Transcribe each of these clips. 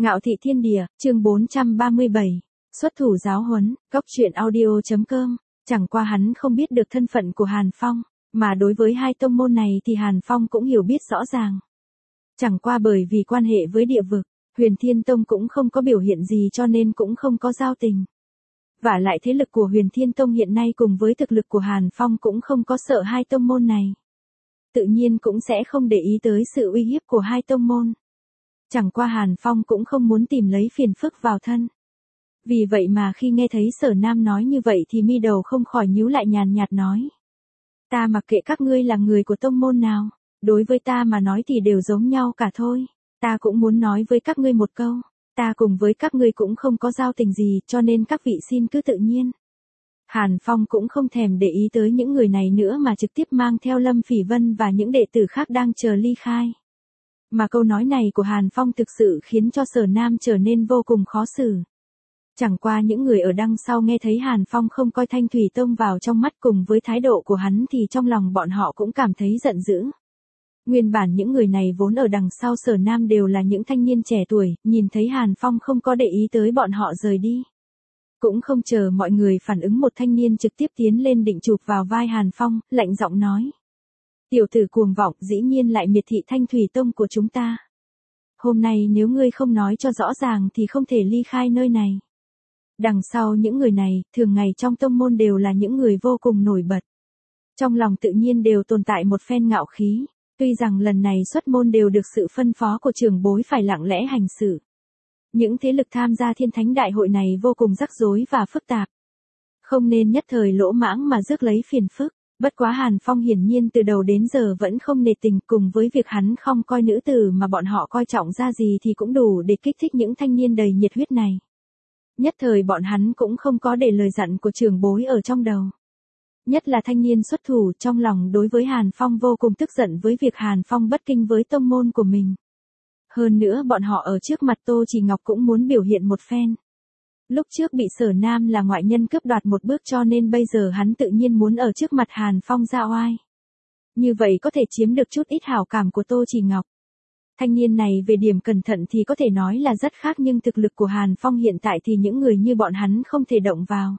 Ngạo thị thiên địa, chương 437. Xuất thủ giáo huấn, góc truyện audio.com. Chẳng qua hắn không biết được thân phận của Hàn Phong, mà đối với hai tông môn này thì Hàn Phong cũng hiểu biết rõ ràng. Chẳng qua bởi vì quan hệ với địa vực, Huyền Thiên Tông cũng không có biểu hiện gì cho nên cũng không có giao tình. Vả lại thế lực của Huyền Thiên Tông hiện nay cùng với thực lực của Hàn Phong cũng không có sợ hai tông môn này. Tự nhiên cũng sẽ không để ý tới sự uy hiếp của hai tông môn. Chẳng qua Hàn Phong cũng không muốn tìm lấy phiền phức vào thân. Vì vậy mà khi nghe thấy Sở Nam nói như vậy thì mi đầu không khỏi nhíu lại nhàn nhạt nói. Ta mặc kệ các ngươi là người của tông môn nào, đối với ta mà nói thì đều giống nhau cả thôi. Ta cũng muốn nói với các ngươi một câu, ta cùng với các ngươi cũng không có giao tình gì cho nên các vị xin cứ tự nhiên. Hàn Phong cũng không thèm để ý tới những người này nữa mà trực tiếp mang theo Lâm Phỉ Vân và những đệ tử khác đang chờ ly khai. Mà câu nói này của Hàn Phong thực sự khiến cho Sở Nam trở nên vô cùng khó xử. Chẳng qua những người ở đằng sau nghe thấy Hàn Phong không coi Thanh Thủy Tông vào trong mắt cùng với thái độ của hắn thì trong lòng bọn họ cũng cảm thấy giận dữ. Nguyên bản những người này vốn ở đằng sau Sở Nam đều là những thanh niên trẻ tuổi, nhìn thấy Hàn Phong không có để ý tới bọn họ rời đi. Cũng không chờ mọi người phản ứng một thanh niên trực tiếp tiến lên định chụp vào vai Hàn Phong, lạnh giọng nói. Tiểu tử cuồng vọng dĩ nhiên lại miệt thị Thanh Thủy Tông của chúng ta. Hôm nay nếu ngươi không nói cho rõ ràng thì không thể ly khai nơi này. Đằng sau những người này, thường ngày trong tông môn đều là những người vô cùng nổi bật. Trong lòng tự nhiên đều tồn tại một phen ngạo khí, tuy rằng lần này xuất môn đều được sự phân phó của trưởng bối phải lặng lẽ hành xử. Những thế lực tham gia Thiên Thánh Đại hội này vô cùng rắc rối và phức tạp. Không nên nhất thời lỗ mãng mà rước lấy phiền phức. Bất quá Hàn Phong hiển nhiên từ đầu đến giờ vẫn không nề tình, cùng với việc hắn không coi nữ tử mà bọn họ coi trọng ra gì thì cũng đủ để kích thích những thanh niên đầy nhiệt huyết này. Nhất thời bọn hắn cũng không có để lời dặn của trưởng bối ở trong đầu. Nhất là thanh niên xuất thủ trong lòng đối với Hàn Phong vô cùng tức giận với việc Hàn Phong bất kinh với tông môn của mình. Hơn nữa bọn họ ở trước mặt Tô Chỉ Ngọc cũng muốn biểu hiện một phen. Lúc trước bị Sở Nam là ngoại nhân cướp đoạt một bước cho nên bây giờ hắn tự nhiên muốn ở trước mặt Hàn Phong ra oai. Như vậy có thể chiếm được chút ít hảo cảm của Tô Chỉ Ngọc. Thanh niên này về điểm cẩn thận thì có thể nói là rất khác nhưng thực lực của Hàn Phong hiện tại thì những người như bọn hắn không thể động vào.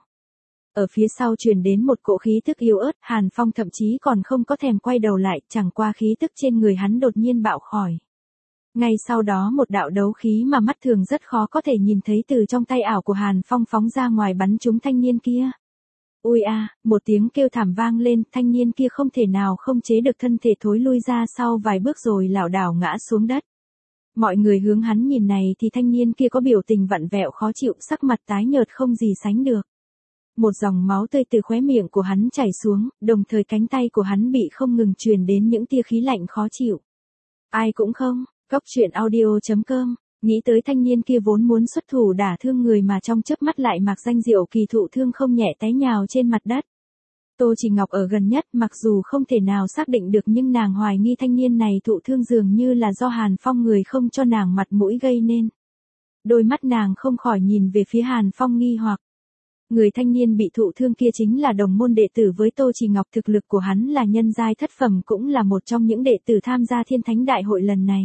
Ở phía sau truyền đến một cỗ khí tức yếu ớt, Hàn Phong thậm chí còn không có thèm quay đầu lại, chẳng qua khí tức trên người hắn đột nhiên bạo khỏi. Ngay sau đó một đạo đấu khí mà mắt thường rất khó có thể nhìn thấy từ trong tay ảo của Hàn Phong phóng ra ngoài bắn trúng thanh niên kia. Ui a, một tiếng kêu thảm vang lên, thanh niên kia không thể nào không chế được thân thể thối lui ra sau vài bước rồi lảo đảo ngã xuống đất. Mọi người hướng hắn nhìn này thì thanh niên kia có biểu tình vặn vẹo khó chịu, sắc mặt tái nhợt không gì sánh được. Một dòng máu tươi từ khóe miệng của hắn chảy xuống, đồng thời cánh tay của hắn bị không ngừng truyền đến những tia khí lạnh khó chịu. Ai cũng không. Góc truyện audio.com, nghĩ tới thanh niên kia vốn muốn xuất thủ đả thương người mà trong chớp mắt lại mặc danh diệu kỳ thụ thương không nhẹ té nhào trên mặt đất. Tô Chỉ Ngọc ở gần nhất mặc dù không thể nào xác định được nhưng nàng hoài nghi thanh niên này thụ thương dường như là do Hàn Phong người không cho nàng mặt mũi gây nên. Đôi mắt nàng không khỏi nhìn về phía Hàn Phong nghi hoặc. Người thanh niên bị thụ thương kia chính là đồng môn đệ tử với Tô Chỉ Ngọc, thực lực của hắn là nhân giai thất phẩm cũng là một trong những đệ tử tham gia Thiên Thánh Đại hội lần này.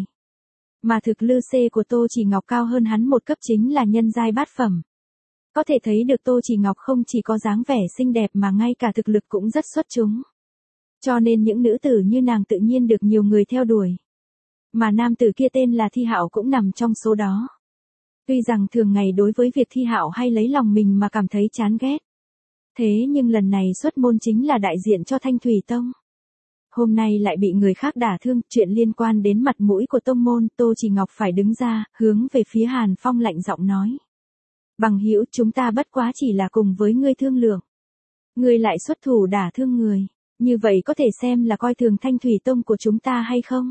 Mà thực lực C của Tô Chỉ Ngọc cao hơn hắn một cấp chính là nhân giai bát phẩm. Có thể thấy được Tô Chỉ Ngọc không chỉ có dáng vẻ xinh đẹp mà ngay cả thực lực cũng rất xuất chúng. Cho nên những nữ tử như nàng tự nhiên được nhiều người theo đuổi. Mà nam tử kia tên là Thi Hạo cũng nằm trong số đó. Tuy rằng thường ngày đối với việc Thi Hạo hay lấy lòng mình mà cảm thấy chán ghét. Thế nhưng lần này xuất môn chính là đại diện cho Thanh Thủy Tông. Hôm nay lại bị người khác đả thương, chuyện liên quan đến mặt mũi của tông môn, Tô Chỉ Ngọc phải đứng ra, hướng về phía Hàn Phong lạnh giọng nói. Bằng hữu, chúng ta bất quá chỉ là cùng với ngươi thương lượng. Ngươi lại xuất thủ đả thương người, như vậy có thể xem là coi thường Thanh Thủy Tông của chúng ta hay không?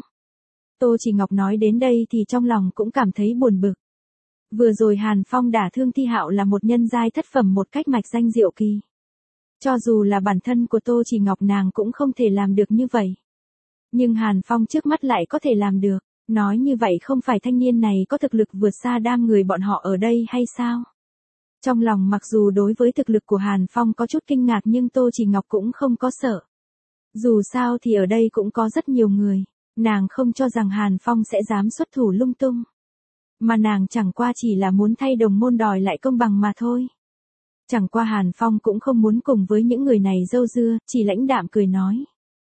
Tô Chỉ Ngọc nói đến đây thì trong lòng cũng cảm thấy buồn bực. Vừa rồi Hàn Phong đả thương Thi Hạo là một nhân giai thất phẩm một cách mạch danh diệu kỳ. Cho dù là bản thân của Tô Chỉ Ngọc nàng cũng không thể làm được như vậy. Nhưng Hàn Phong trước mắt lại có thể làm được. Nói như vậy không phải thanh niên này có thực lực vượt xa đám người bọn họ ở đây hay sao? Trong lòng mặc dù đối với thực lực của Hàn Phong có chút kinh ngạc nhưng Tô Chỉ Ngọc cũng không có sợ. Dù sao thì ở đây cũng có rất nhiều người. Nàng không cho rằng Hàn Phong sẽ dám xuất thủ lung tung. Mà nàng chẳng qua chỉ là muốn thay đồng môn đòi lại công bằng mà thôi. Chẳng qua Hàn Phong cũng không muốn cùng với những người này râu dưa, chỉ lãnh đạm cười nói.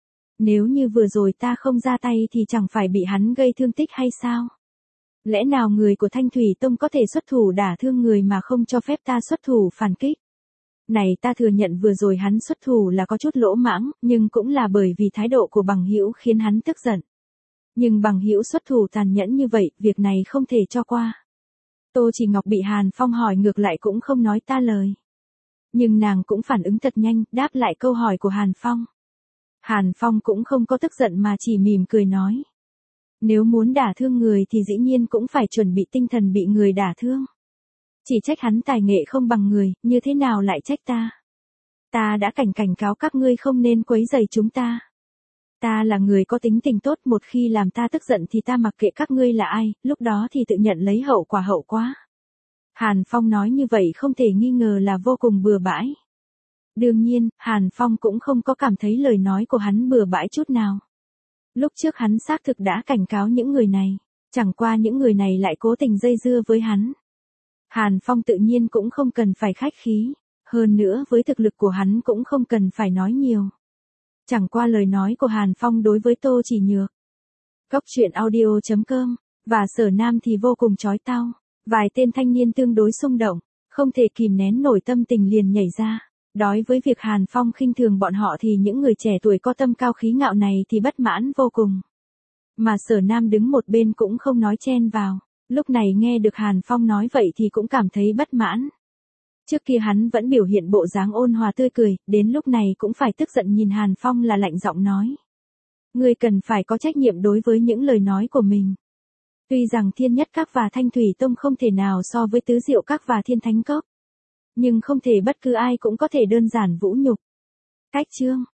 Nếu như vừa rồi ta không ra tay thì chẳng phải bị hắn gây thương tích hay sao? Lẽ nào người của Thanh Thủy Tông có thể xuất thủ đả thương người mà không cho phép ta xuất thủ phản kích? Này ta thừa nhận vừa rồi hắn xuất thủ là có chút lỗ mãng, nhưng cũng là bởi vì thái độ của bằng hữu khiến hắn tức giận. Nhưng bằng hữu xuất thủ tàn nhẫn như vậy, việc này không thể cho qua. Tô Chỉ Ngọc bị Hàn Phong hỏi ngược lại cũng không nói ta lời. Nhưng nàng cũng phản ứng thật nhanh, đáp lại câu hỏi của Hàn Phong. Hàn Phong cũng không có tức giận mà chỉ mỉm cười nói. Nếu muốn đả thương người thì dĩ nhiên cũng phải chuẩn bị tinh thần bị người đả thương. Chỉ trách hắn tài nghệ không bằng người, như thế nào lại trách ta? Ta đã cảnh cáo các ngươi không nên quấy rầy chúng ta. Ta là người có tính tình tốt, một khi làm ta tức giận thì ta mặc kệ các ngươi là ai, lúc đó thì tự nhận lấy hậu quả. Hàn Phong nói như vậy không thể nghi ngờ là vô cùng bừa bãi. Đương nhiên, Hàn Phong cũng không có cảm thấy lời nói của hắn bừa bãi chút nào. Lúc trước hắn xác thực đã cảnh cáo những người này, chẳng qua những người này lại cố tình dây dưa với hắn. Hàn Phong tự nhiên cũng không cần phải khách khí, hơn nữa với thực lực của hắn cũng không cần phải nói nhiều. Chẳng qua lời nói của Hàn Phong đối với Tô Chỉ Nhược, Góc Truyện Audio.com và Sở Nam thì vô cùng chói tai. Vài tên thanh niên tương đối xung động, không thể kìm nén nổi tâm tình liền nhảy ra. Đối với việc Hàn Phong khinh thường bọn họ thì những người trẻ tuổi có tâm cao khí ngạo này thì bất mãn vô cùng. Mà Sở Nam đứng một bên cũng không nói chen vào. Lúc này nghe được Hàn Phong nói vậy thì cũng cảm thấy bất mãn. Trước kia hắn vẫn biểu hiện bộ dáng ôn hòa tươi cười, đến lúc này cũng phải tức giận nhìn Hàn Phong là lạnh giọng nói. Ngươi cần phải có trách nhiệm đối với những lời nói của mình. Tuy rằng Thiên Nhất Các và Thanh Thủy Tông không thể nào so với Tứ Diệu Các và Thiên Thánh Cốc. Nhưng không thể bất cứ ai cũng có thể đơn giản vũ nhục. Cách chương